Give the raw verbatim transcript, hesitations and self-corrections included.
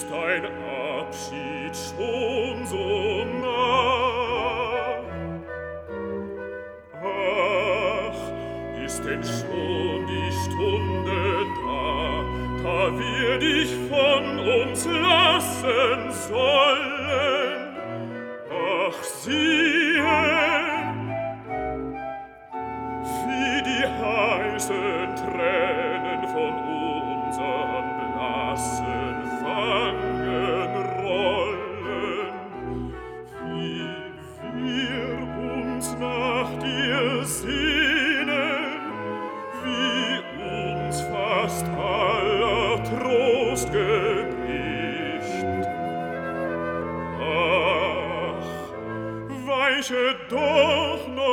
ist dein Abschied schon so nah? Ach, ist denn schon die Stunde da, da wir dich von uns lassen sollen? Ach, siehe, wie die heißen Tränen von unseren blassen Wangen rollen, wie wir uns nach dir sehnen, wie uns fast aller Trost gebricht. Ach, weiche doch noch